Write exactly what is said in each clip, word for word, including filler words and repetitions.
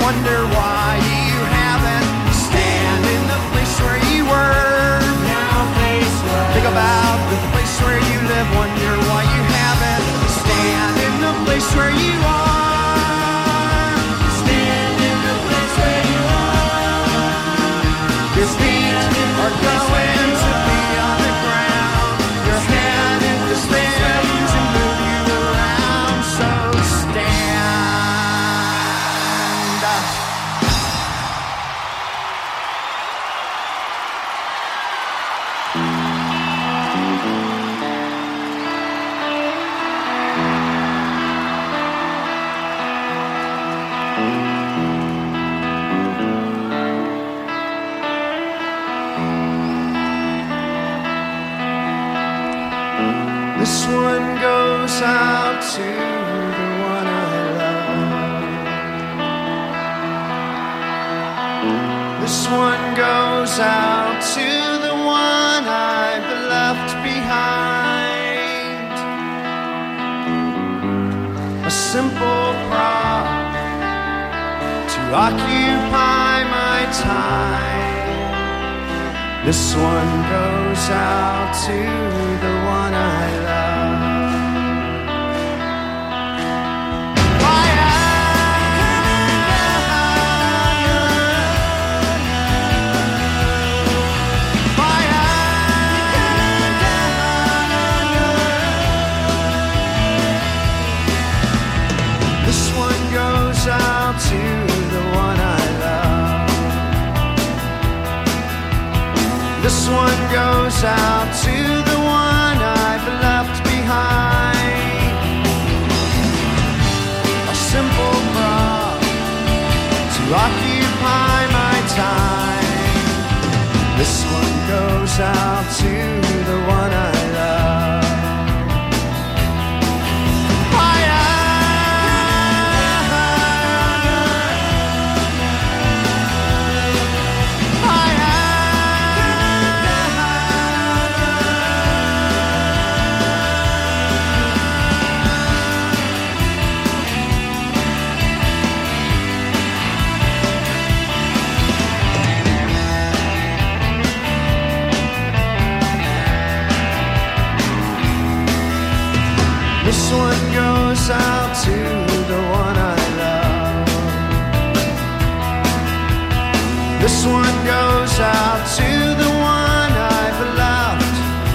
wonder why you haven't stand in the place where you were. Now place where think about the place where you live. Wonder why you haven't stand in the place where you are. Stand in the place where you are. Your feet are going to be on the ground. Your hand in the stands and move you around. So stand. This one goes out to the one I love. This one goes out to the one I've left behind. A simple prop to occupy my time. This one goes out to the one I love. This one goes out to the one I love. This one goes out to the one I've left behind. A simple prop to occupy my time. This one goes out to the one I love. This one goes out to the one I love. This one goes out to the one I've left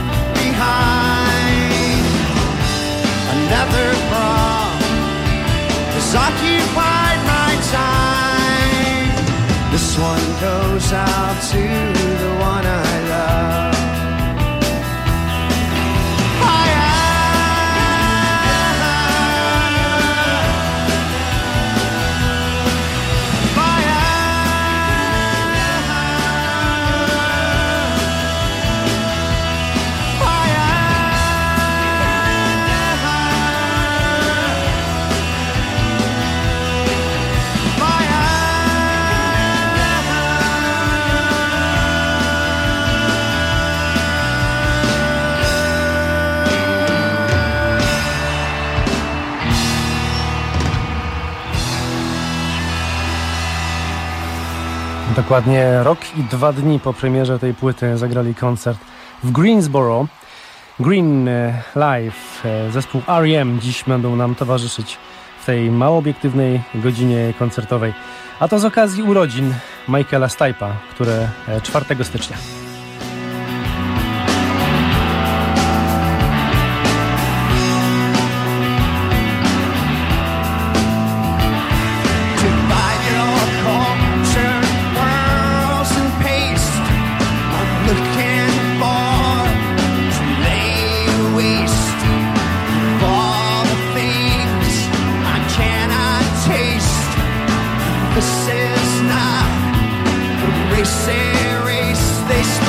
behind. Another prom has occupied my time. This one goes out to the one I love. Dokładnie rok i dwa dni po premierze tej płyty zagrali koncert w Greensboro. Green Live, zespół R E M dziś będą nam towarzyszyć w tej mało obiektywnej godzinie koncertowej. A to z okazji urodzin Michaela Stipe'a, które czwartego stycznia. This is not a race, a race they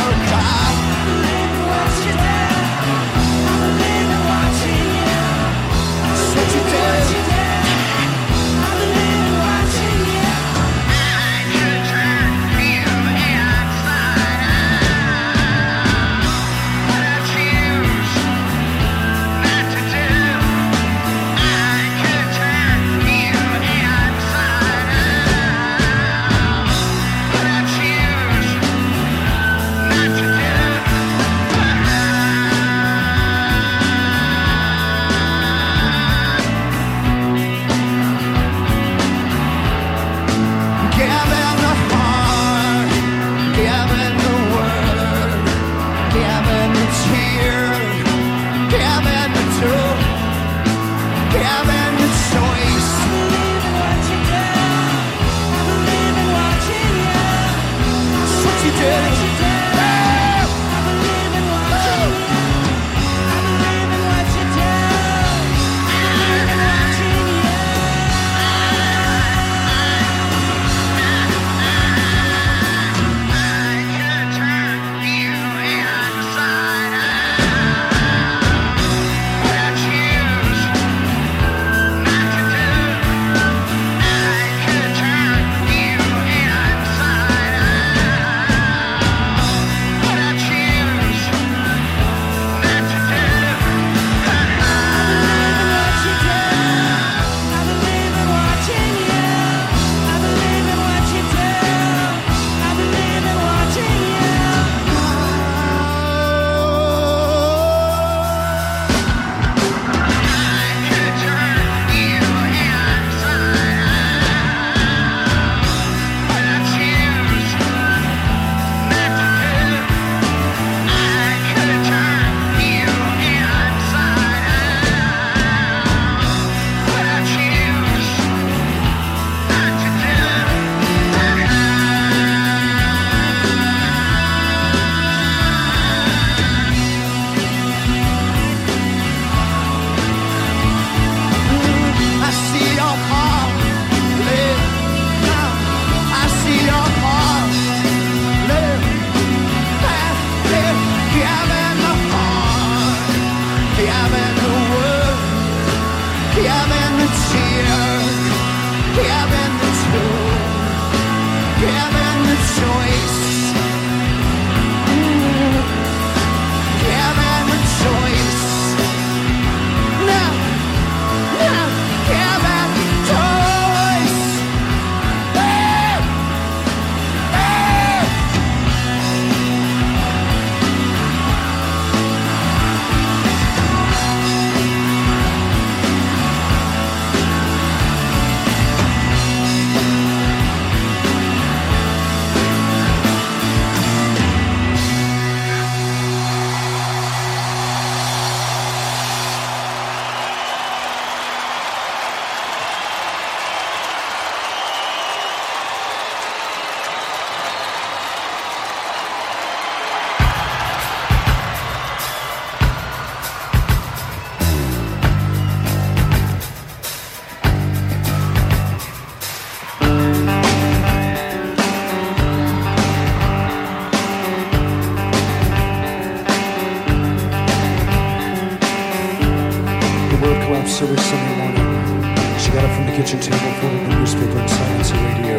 kitchen table full of the newspaper and silence and radio.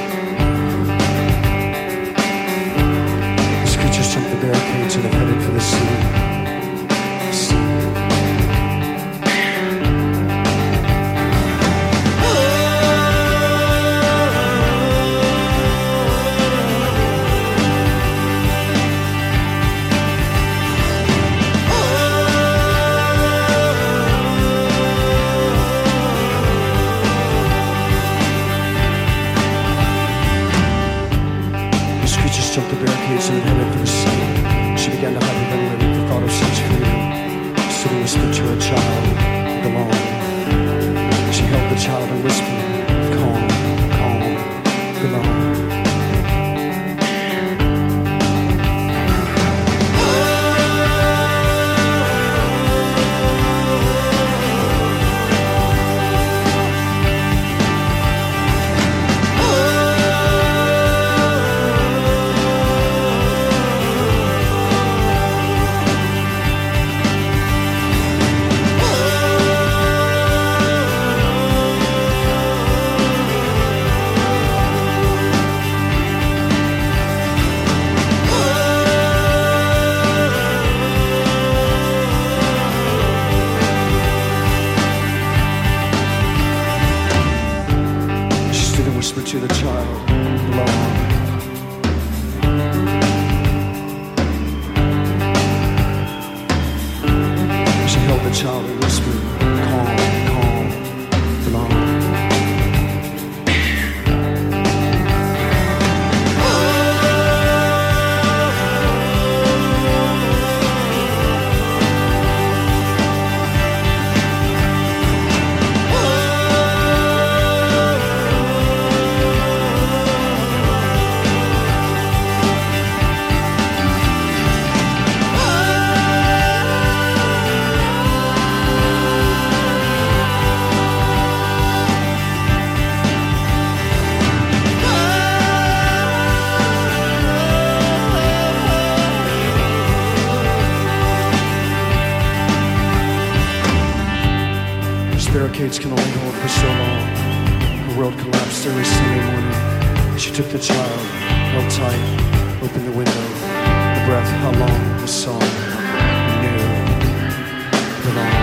These creatures jumped the barricades and are headed for the sea. sea. Jumped the barricades and headed for the sea. She began to hyperventilate at the thought of such freedom. Sitting whispered to her child, belong. She held the child and whispered, calm, calm, belong. To the child, belong. She held the child and whispered, calm, calm, belong. Barricades can only hold for so long. Her world collapsed every Sunday morning. She took the child, held tight, opened the window. The breath, how long, the song, new, belong.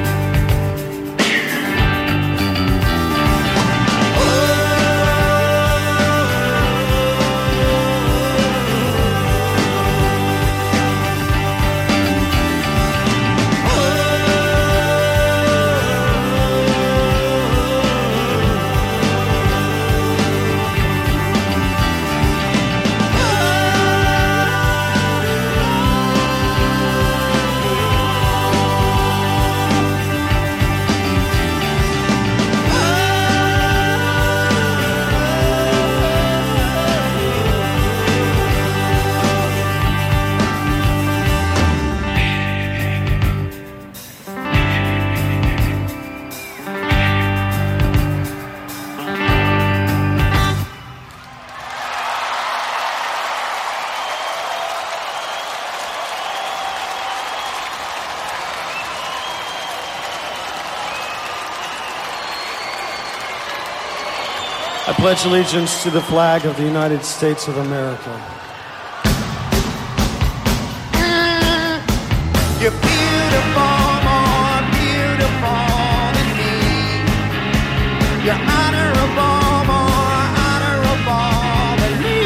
I pledge allegiance to the flag of the United States of America. You're beautiful, more beautiful than me. You're honorable, more honorable than me.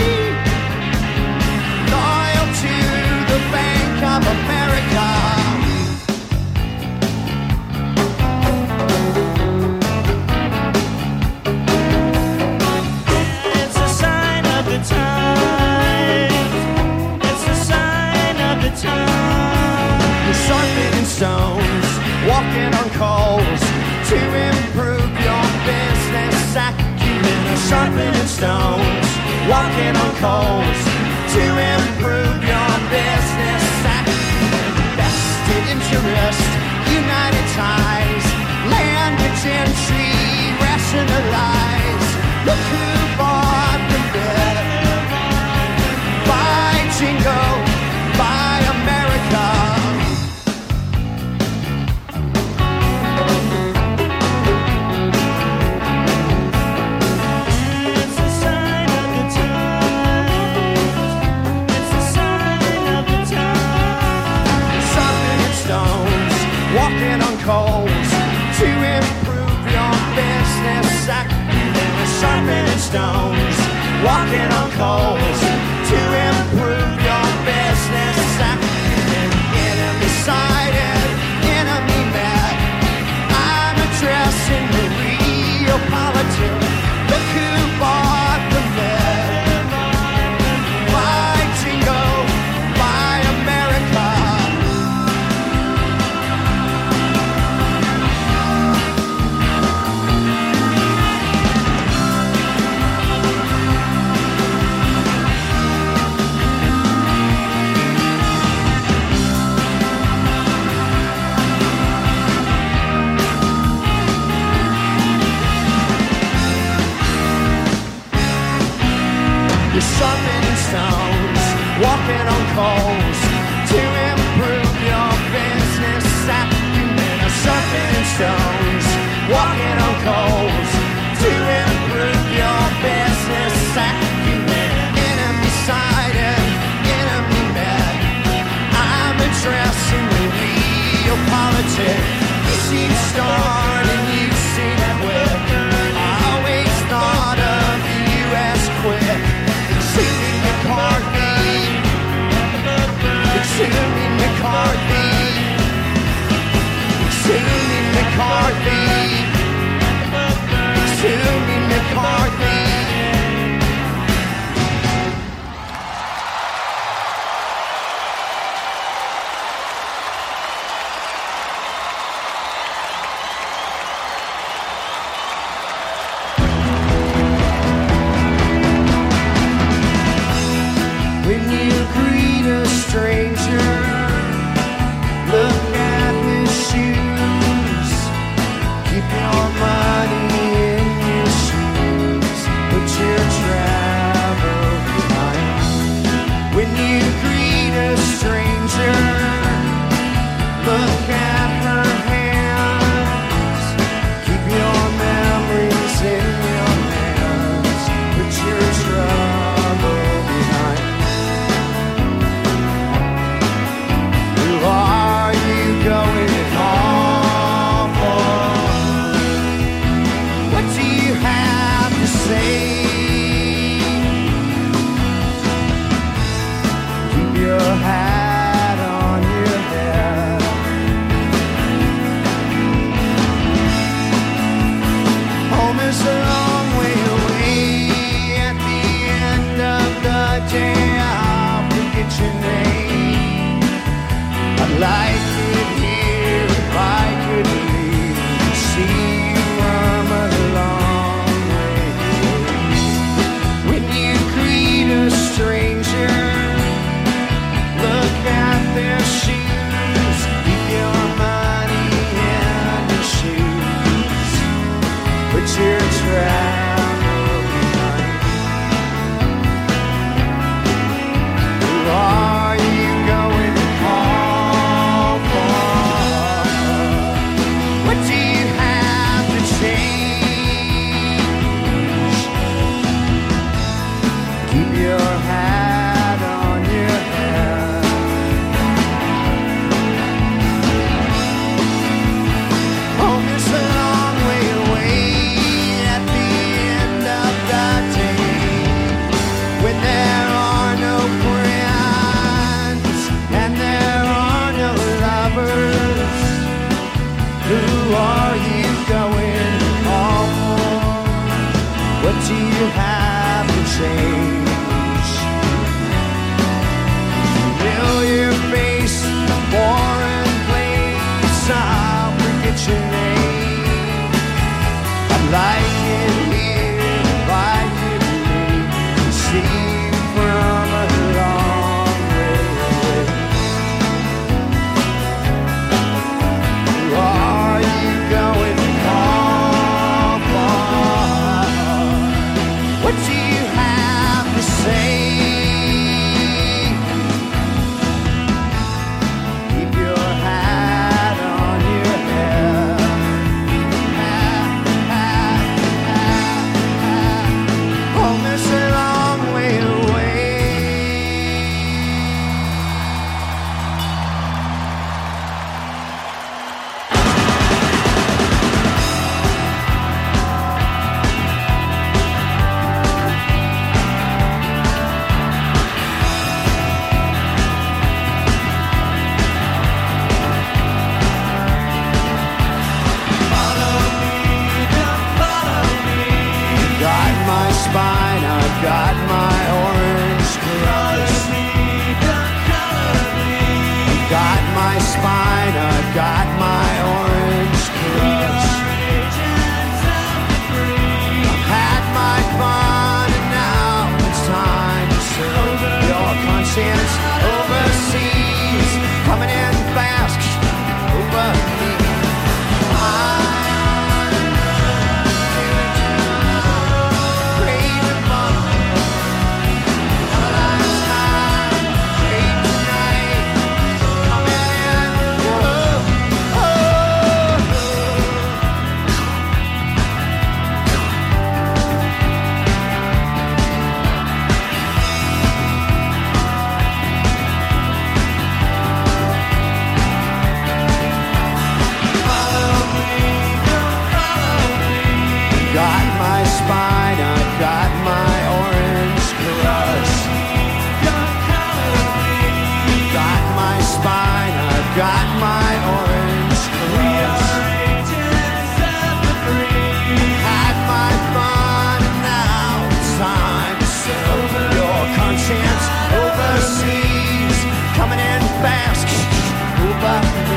Loyal to the Bank of America. It's a sign of the times. It's a sign of the times. Sharpening stones, walking on coals to improve your business acumen. Sharpening stones, walking on coals to improve your business acumen. Vested interest, united ties, landed gentry, rationalize. Look who bought the bid. Buy Jingo, buy America. walking on coals to improve your business acumen. Enemy sighted, enemy met. I'm addressing the real politics. Look who bought the myth. Buy Jingo, buy America. You're sharpening stones, walking on coals to improve your business acumen. I'm sharpening stones, walking on coals to improve your business acumen. Enemy sighted, enemy met. I'm addressing the real politics. You see the start and you see that whip. I always thought of the U S quick. Exhuming McCarthy, exhuming McCarthy, exhuming McCarthy, exhuming McCarthy. When you greet a stranger, look at his shoes. Keep your money in your shoes. Put your travel behind. When you greet a stranger, look at her hands. Keep your memories in your hands. Put your trouble behind. Who are you going home for? What do you have to say? Keep your hat on your head. Home is a long way away. At the end of the day, I'll forget your name. I'd like it here if I could leave. See you from a long way away. When you greet a stranger, look at their shoes. Keep your money in your shoes. Put your trash spine, I've got my orange crush. I've got my spine, I've got my orange crush. I've had my fun and now it's time to serve your conscience overseas, coming in fast over me. Spine, I've got my orange crush. Got my spine, I've got my orange crush. Had my fun and now it's time to serve your conscience overseas, coming in fast over me.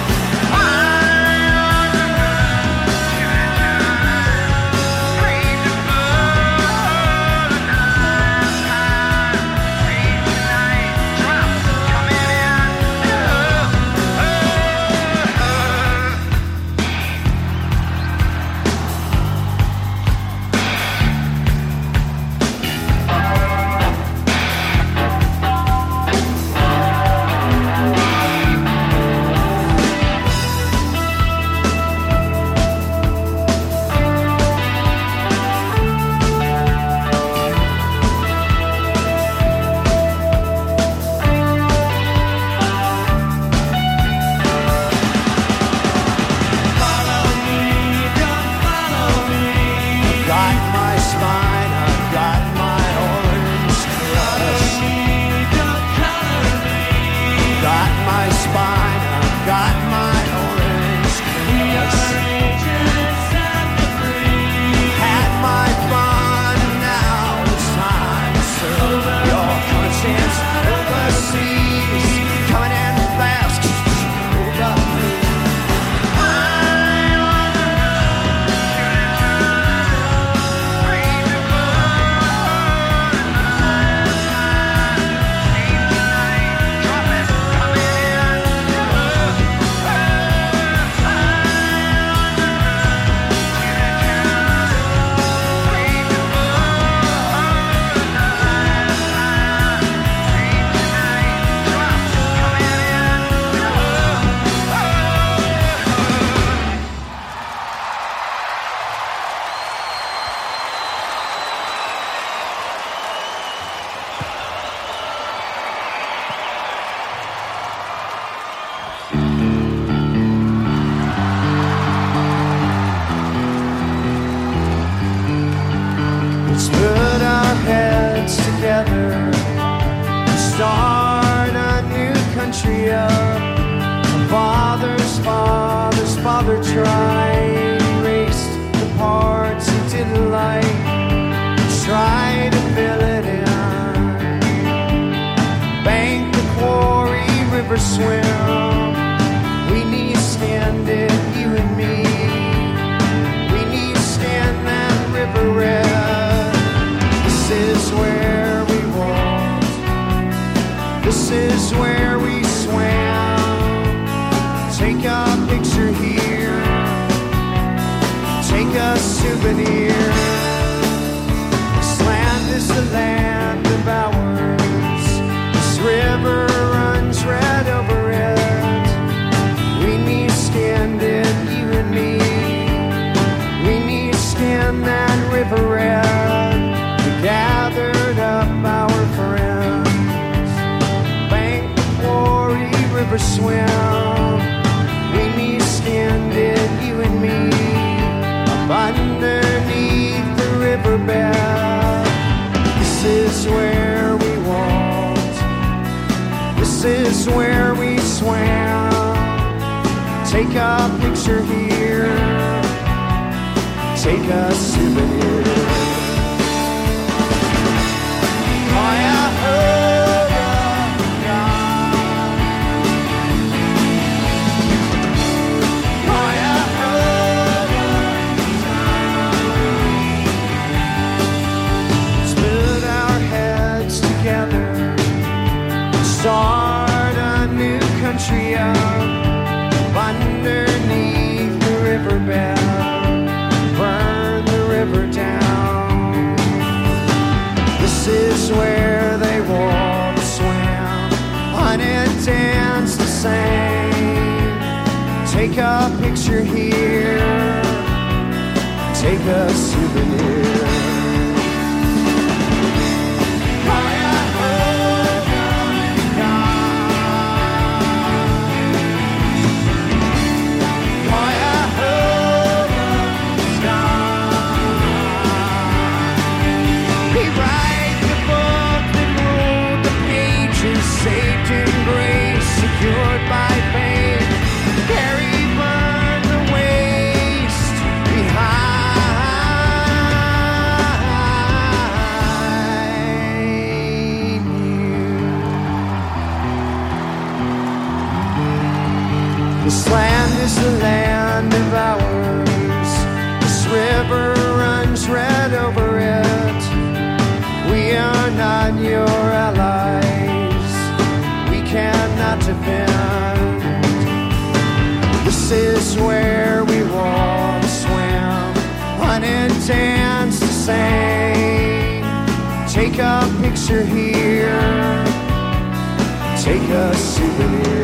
Underneath the riverbed, this is where we walked, this is where we swam. Take a picture here, take a souvenir. is where they walk, swam, hunt and dance the same. Take a picture here, take a souvenir. Saved in grace, secured by faith, Harry burned the waste behind you. This land is the land of ours. This river runs red over it. We are not your allies. Cannot defend. This is where we walk, swim, hunt and dance the same. Take a picture here, take a souvenir.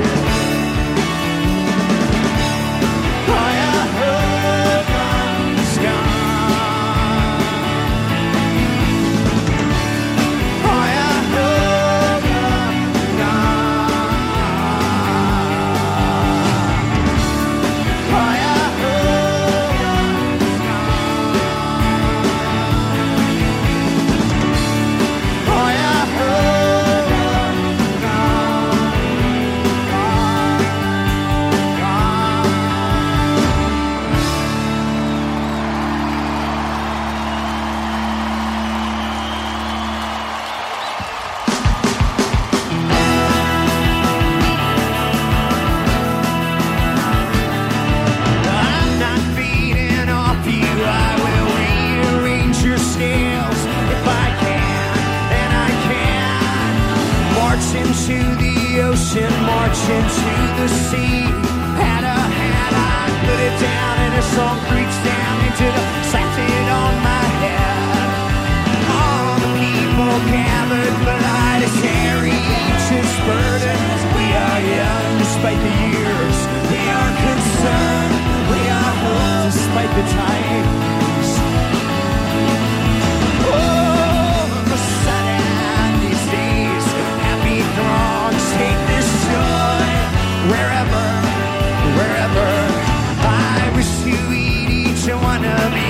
Into the ocean, march into the sea. Had a hat, I put it down, and a song reached down into the slapped it on my head. All the people gathered beside us, carry each his burdens. We are young despite the years. We are concerned. We are hope despite the times. Oh, the sudden these days. Throngs take this joy wherever, wherever. I wish to eat each one of you.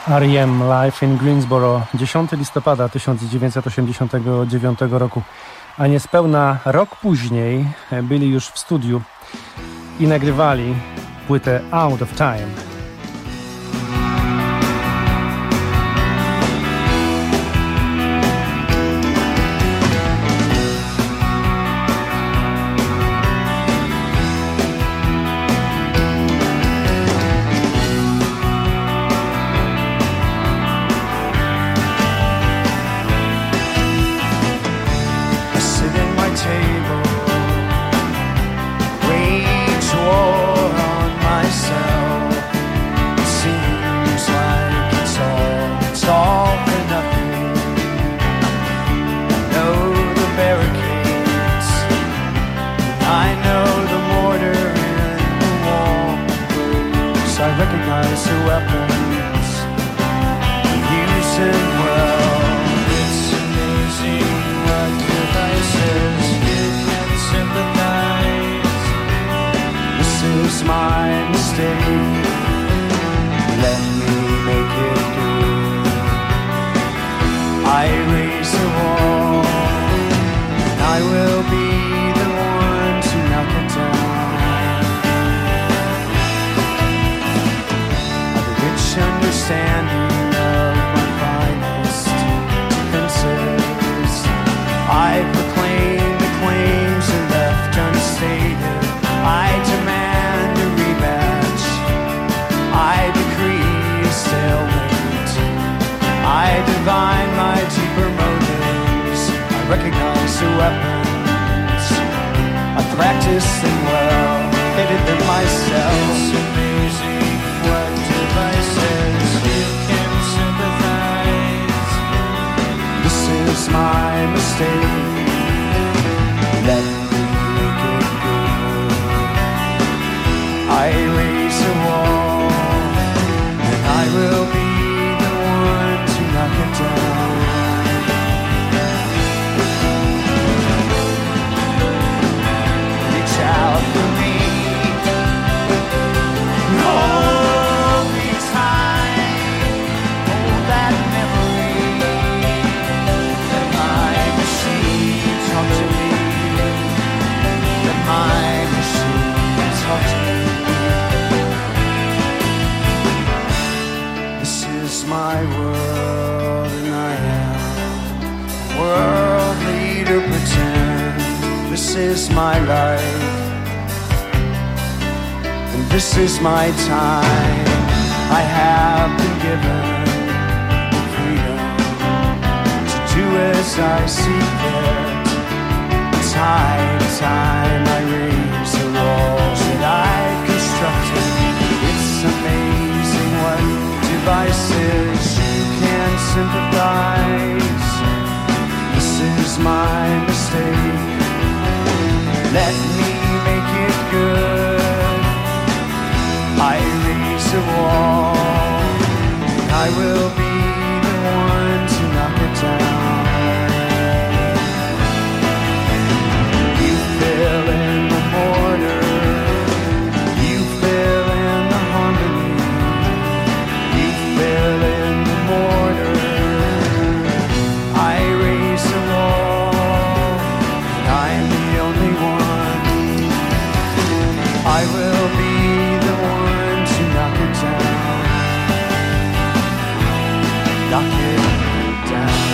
R E M Live in Greensboro, dziesiątego listopada tysiąc dziewięćset osiemdziesiątego dziewiątego roku, a niespełna rok później byli już w studiu i nagrywali płytę Out of Time. This is my time. I have been given the freedom to do as I see fit. Time, time I raise the walls that I constructed. It's amazing what devices you can sympathize. This is my mistake. Let me make it good. I raise a wall, and I will be the one to knock it down. You fill in the mortar, you fill in the harmony, you fill in the mortar. I raise a wall, and I'm the only one. I will be the one to knock it down, knock it down.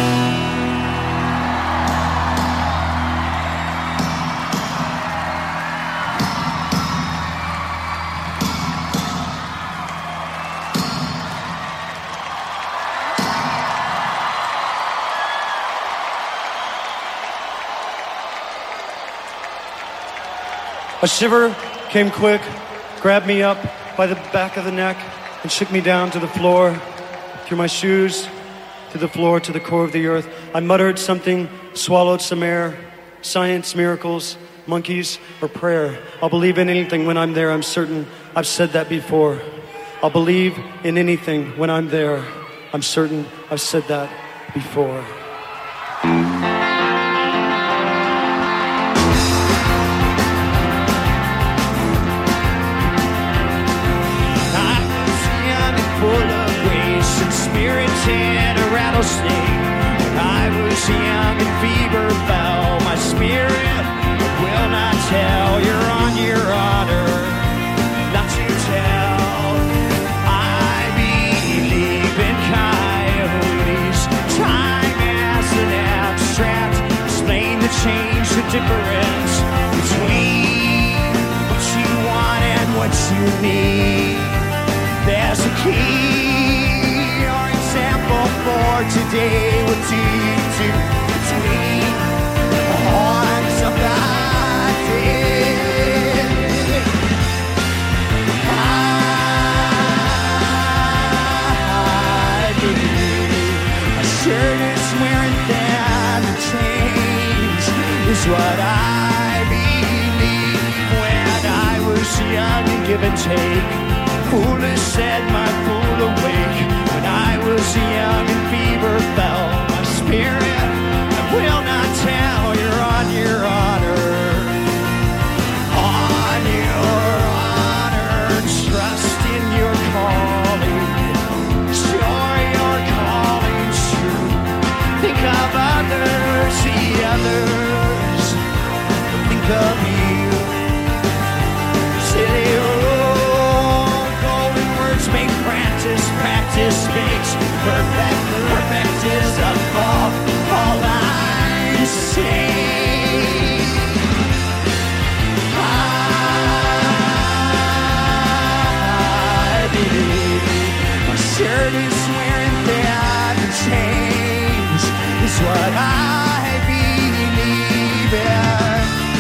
A shiver came quick, grabbed me up by the back of the neck and shook me down to the floor, through my shoes, to the floor, to the core of the earth. I muttered something, swallowed some air, science, miracles, monkeys, or prayer. I'll believe in anything when I'm there, I'm certain. I've said that before. I'll believe in anything when I'm there. I'm certain I've said that before. Full of grace and spirit and a rattlesnake. When I was young and fever fell, my spirit will not tell. You're on your honor not to tell. I believe in coyotes. Time as an abstract. Explain the change, the difference between what you want and what you need. There's a key or example for today. What do you do between the horns of the dead? I believe my shirt is wearing thin. The change is what I believe. When I was young and give and take, foolish said my fool awake. When I was young and fever fell, my spirit I will not tell. You're on your honor, on your honor. Trust in your calling, sure your calling's true. Think of others, see others, think of you. City road, golden words make practice, practice makes perfect. Perfect is above all I say. I believe my shirt is wearing thin. The change is what I believe in.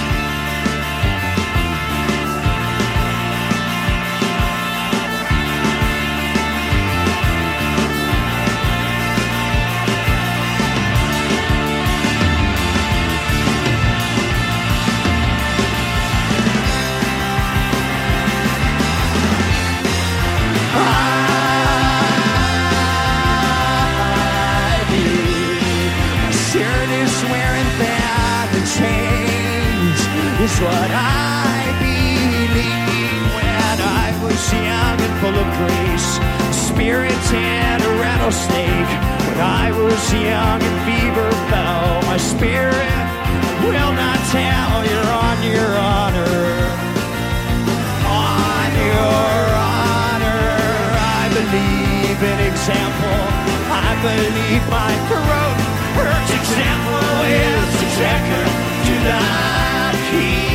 Is what I believe. When I was young and full of grace, spirit and a rattlesnake. When I was young and fever fell, my spirit will not tell. You're on your honor, on your honor. I believe in example. I believe my throat hurts. Example is executor to the key.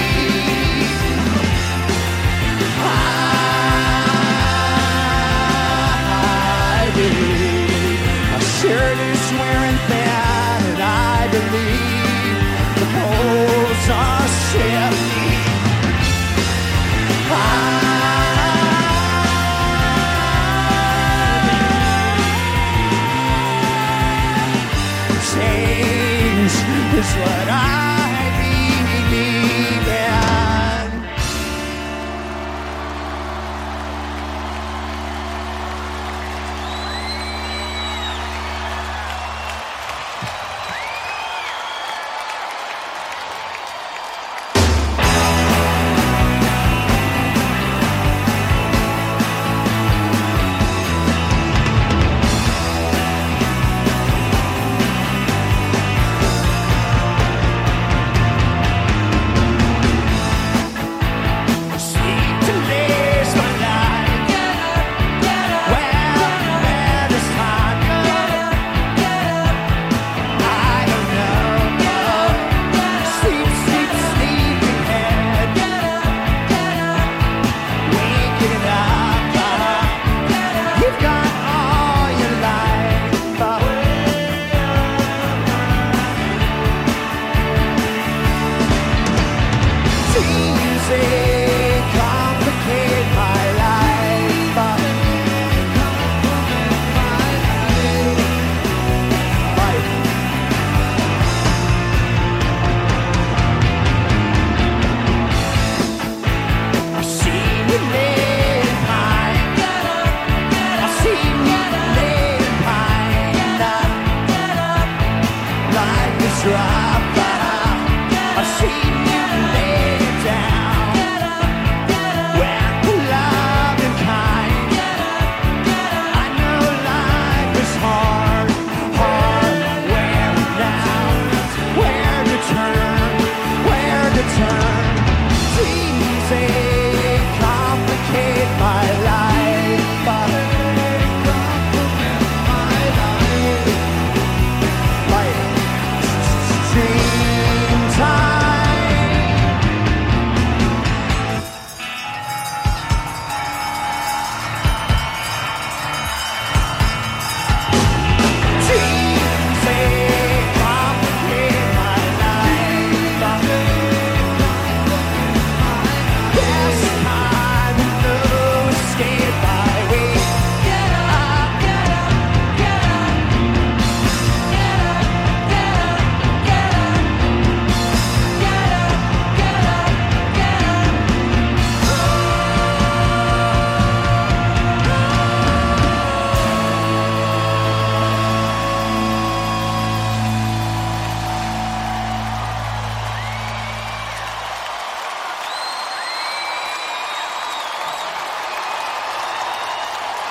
I believe my shirt is wearing thin, and I believe the poles are shifting. Change is what I believe in.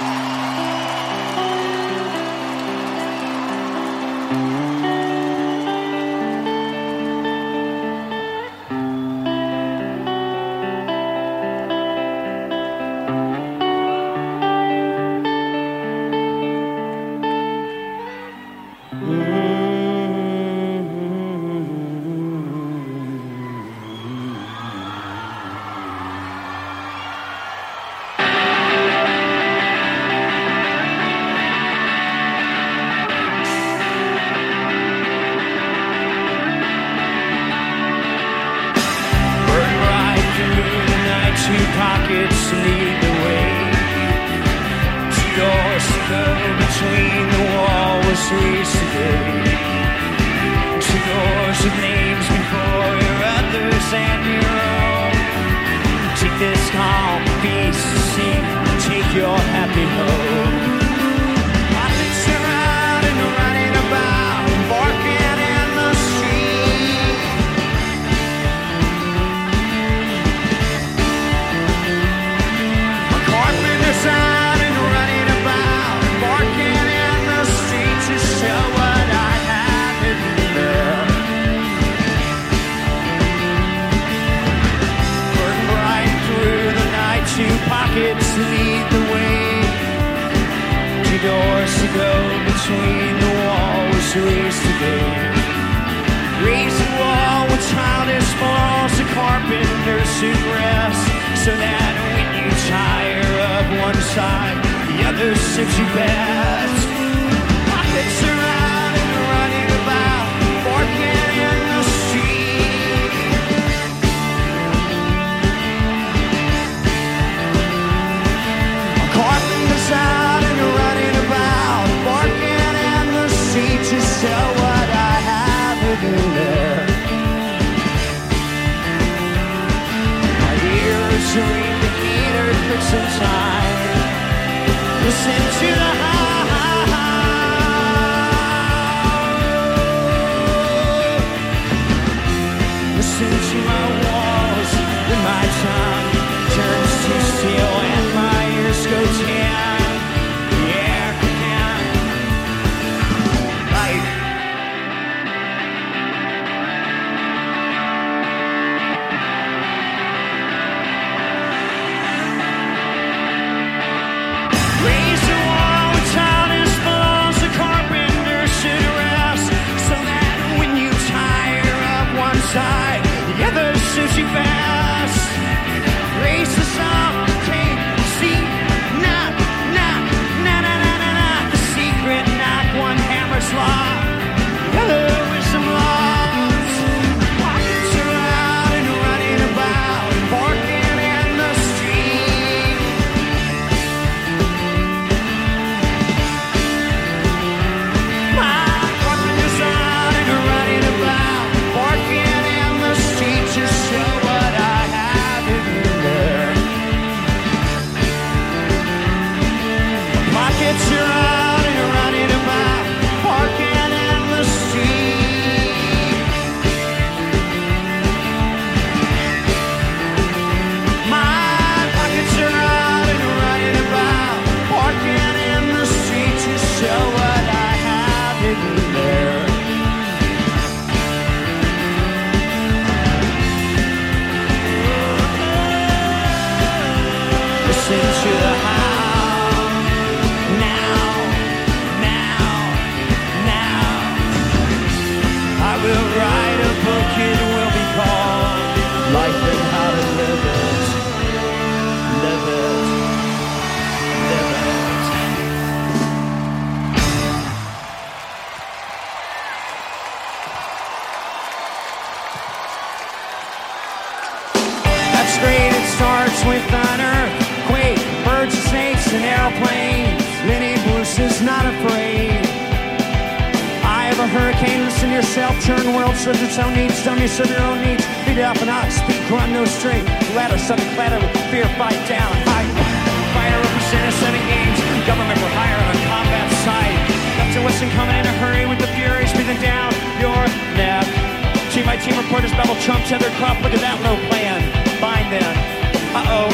Team reporters, Bevel Trump, Tether Crop, look at that low plan. Fine then. Uh-oh,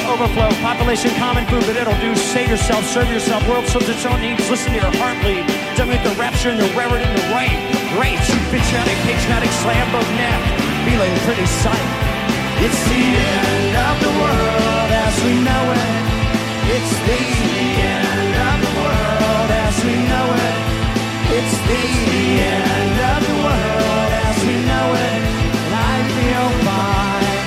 overflow. Population, common food, but it'll do. Save yourself, serve yourself. World serves its own needs. Listen to your heart bleed. Done with the rapture and the reverend and the right. Great, you patriotic, patriotic, slam both neck. Feeling pretty sight. It's the end of the world as we know it. It's the end of the world as we know it. It's the end of the world as we know it. And I feel fine.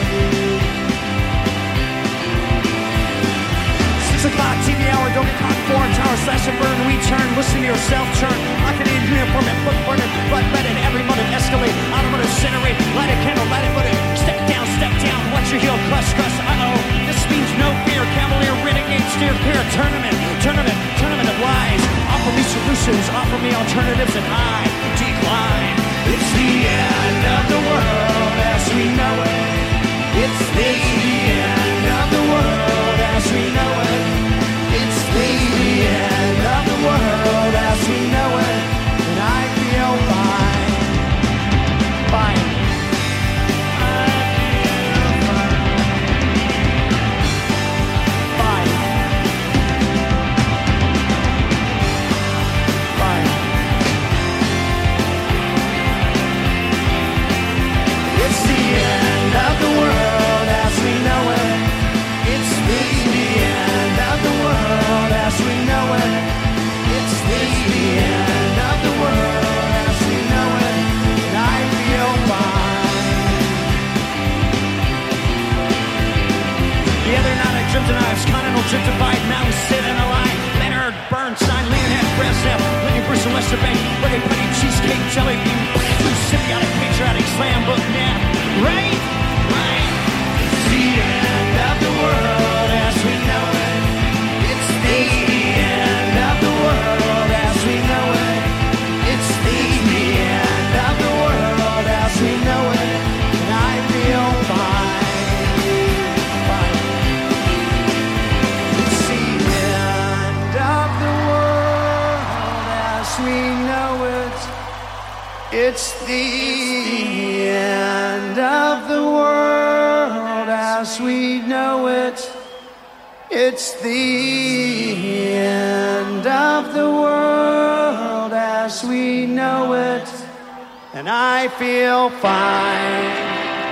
Six o'clock T V hour, don't get caught. Four tower slash and burn, return. Listen to yourself turn. Lock it in, uniform and foot burning. Blood letting every moment escalate. Automotive incinerate. Light a candle, light it, put it. Step down, step down. Watch your heel, crush, crush. Uh oh. This means no fear. Cavalier, renegade, steer clear. Tournament, tournament, tournament of lies. Offer me solutions, offer me alternatives, and I decline. It's the end of the world as we know it. It's the end of the world as we know it. It's the end of the world as we know it. And I feel fine. Fine. Knives, continental gentrified, mountain sit in a line. Leonard, Bernstein, Leonhead, Brezhnev, Lenny Bruce and Lester Bank, Reggae Putty, Cheesecake, Jelly Bean, Blue Symbiotic, Patriotic, Slam Book, Nap. Right? Right. It's the end of the world as we know it. It's the end of the world as we know it. It's the end of the world as we know it. And I feel fine. It's the end of the world as we know it. It's the end of the world as we know it. And I feel fine.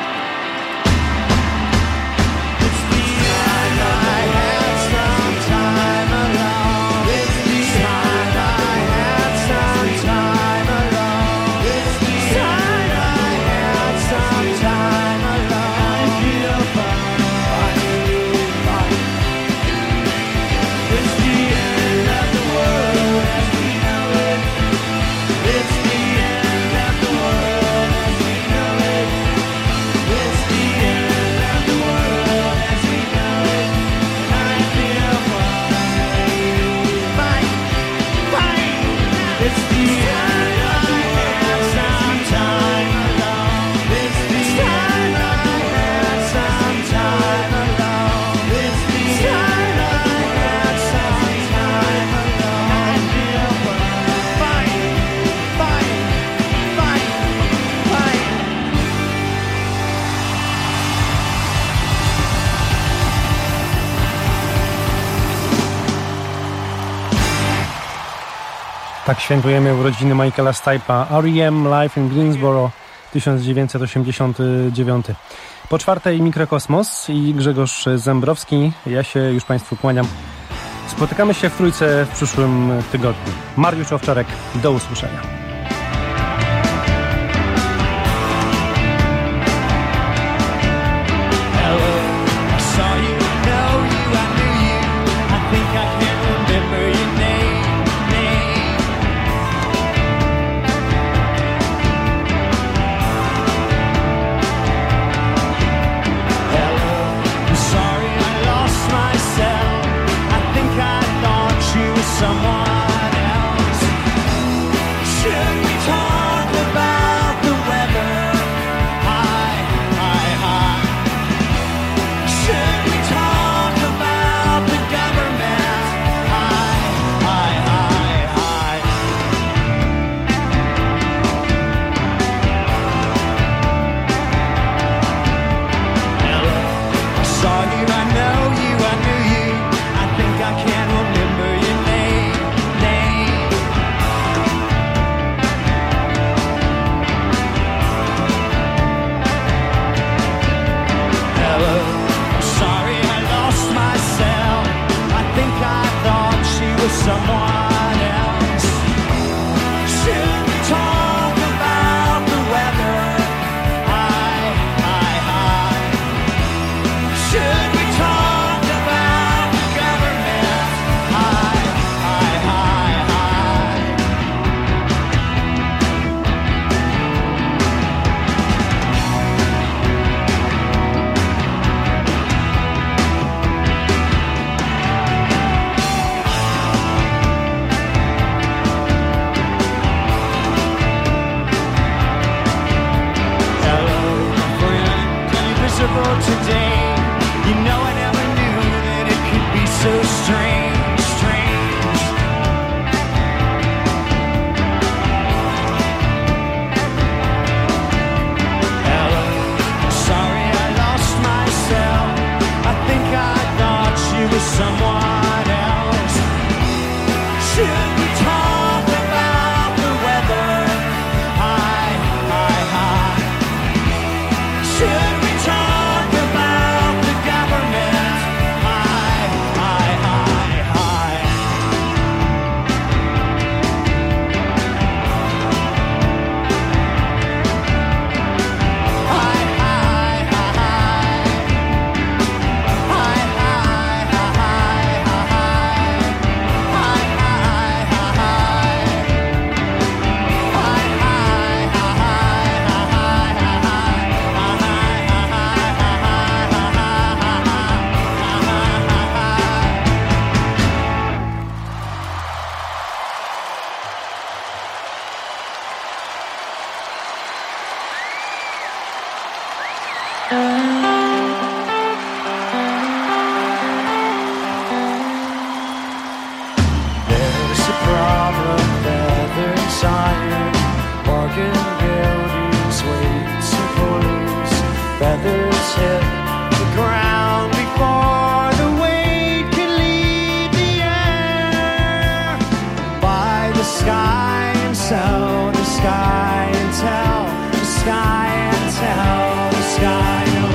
Tak świętujemy urodziny Michaela Stipe'a. R E M Live in Greensboro tysiąc dziewięćset osiemdziesiąty dziewiąty. Po czwartej Mikrokosmos i Grzegorz Zembrowski. Ja się już Państwu kłaniam. Spotykamy się w Trójce w przyszłym tygodniu. Mariusz Owczarek, do usłyszenia. Someone else should problem, feathers, iron, bargain buildings, weights and pulleys, feathers hit the ground before the weight can leave the air. By the sky and sell the sky and tell the sky and tell the sky.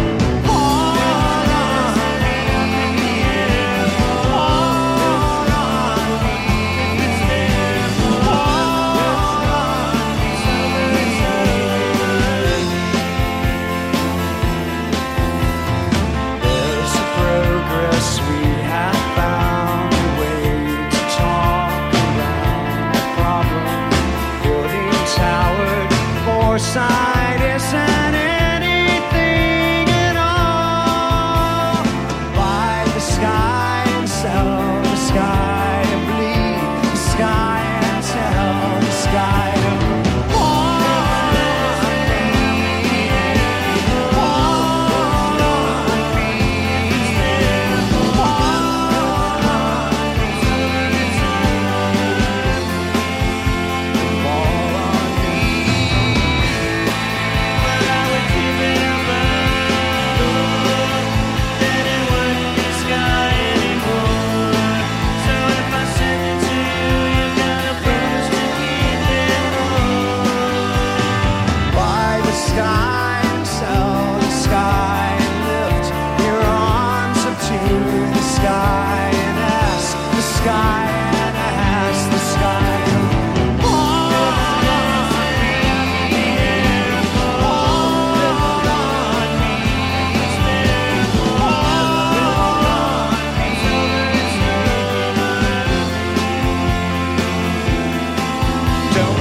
Foresight isn't anything at all. Buy the sky and sell the sky and bleed the sky and tell the sky to hold on me, hold on me, hold on me, fall on me. Sky and sell the sky and lift your arms up to the sky and ask the sky and ask the sky to hold on me, hold on me, hold on me. Don't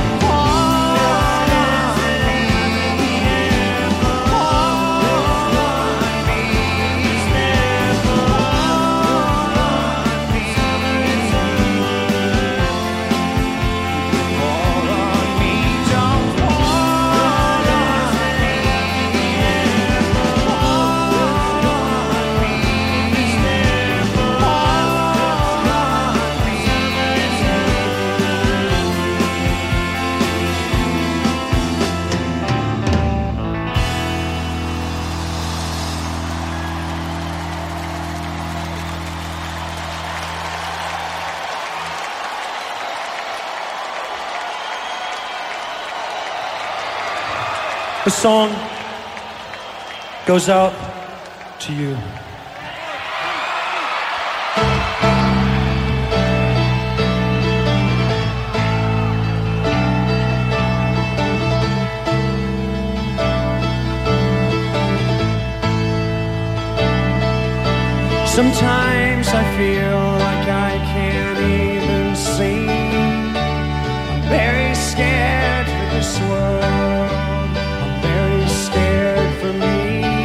The song goes out to you. Sometimes I feel like I can't even see. I'm very scared for this world. Scared for me.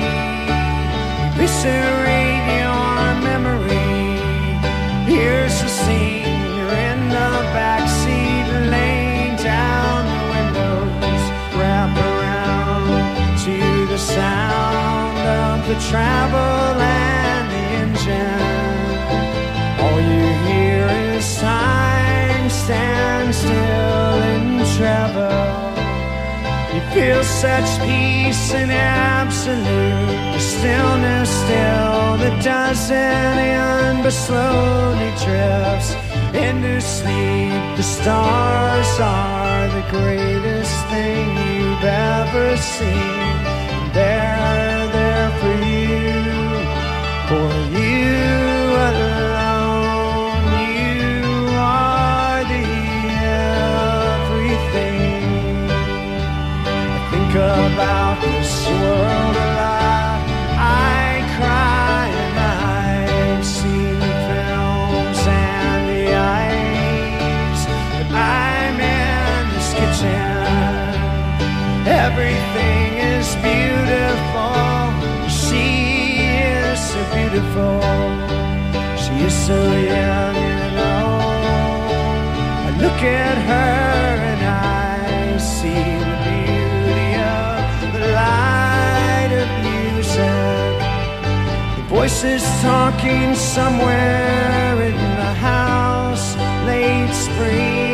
Eviscerate your memory. Here's the scene. You're in the backseat, laying down the windows. Wrap around to the sound of the travel and the engine. All you hear is time stand still in travel. You feel such peace and absolute, the stillness still that doesn't end but slowly drifts into sleep. The stars are the greatest thing you've ever seen. And they're there for you, for you alone. You are the everything. Think about this world a lot. I cry and I've seen the films and the eyes. But I'm in this kitchen. Everything is beautiful. She is so beautiful. She is so young, you know. I look at her and I see the beauty of the light of music. The voices talking somewhere in the house, late spring.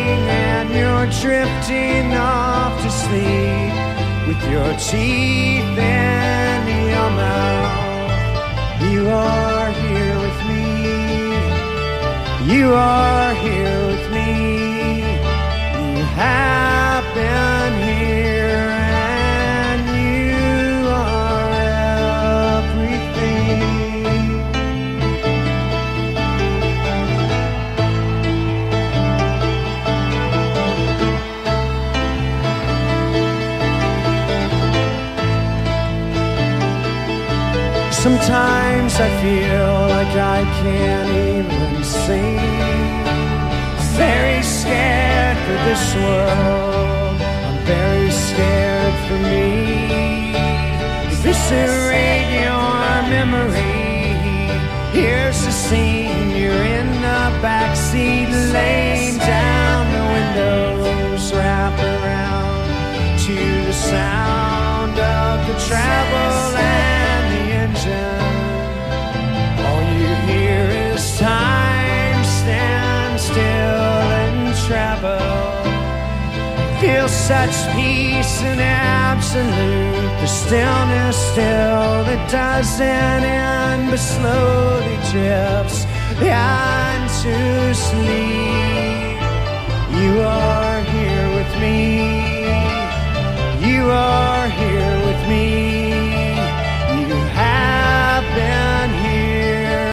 you're drifting off to sleep with your teeth in your mouth. You are here with me. You are here with me. You have been here, and you are everything. Sometimes I feel like I can't even sing. Very scared for this world. I'm very scared for me. Eviscerate your memory. Here's the scene. You're in the backseat, laying down. The windows wrap around to the sound of the travel and the engine. All you hear is time stand still and travel. Feel such peace and absolute. The stillness still that doesn't end but slowly drifts into sleep.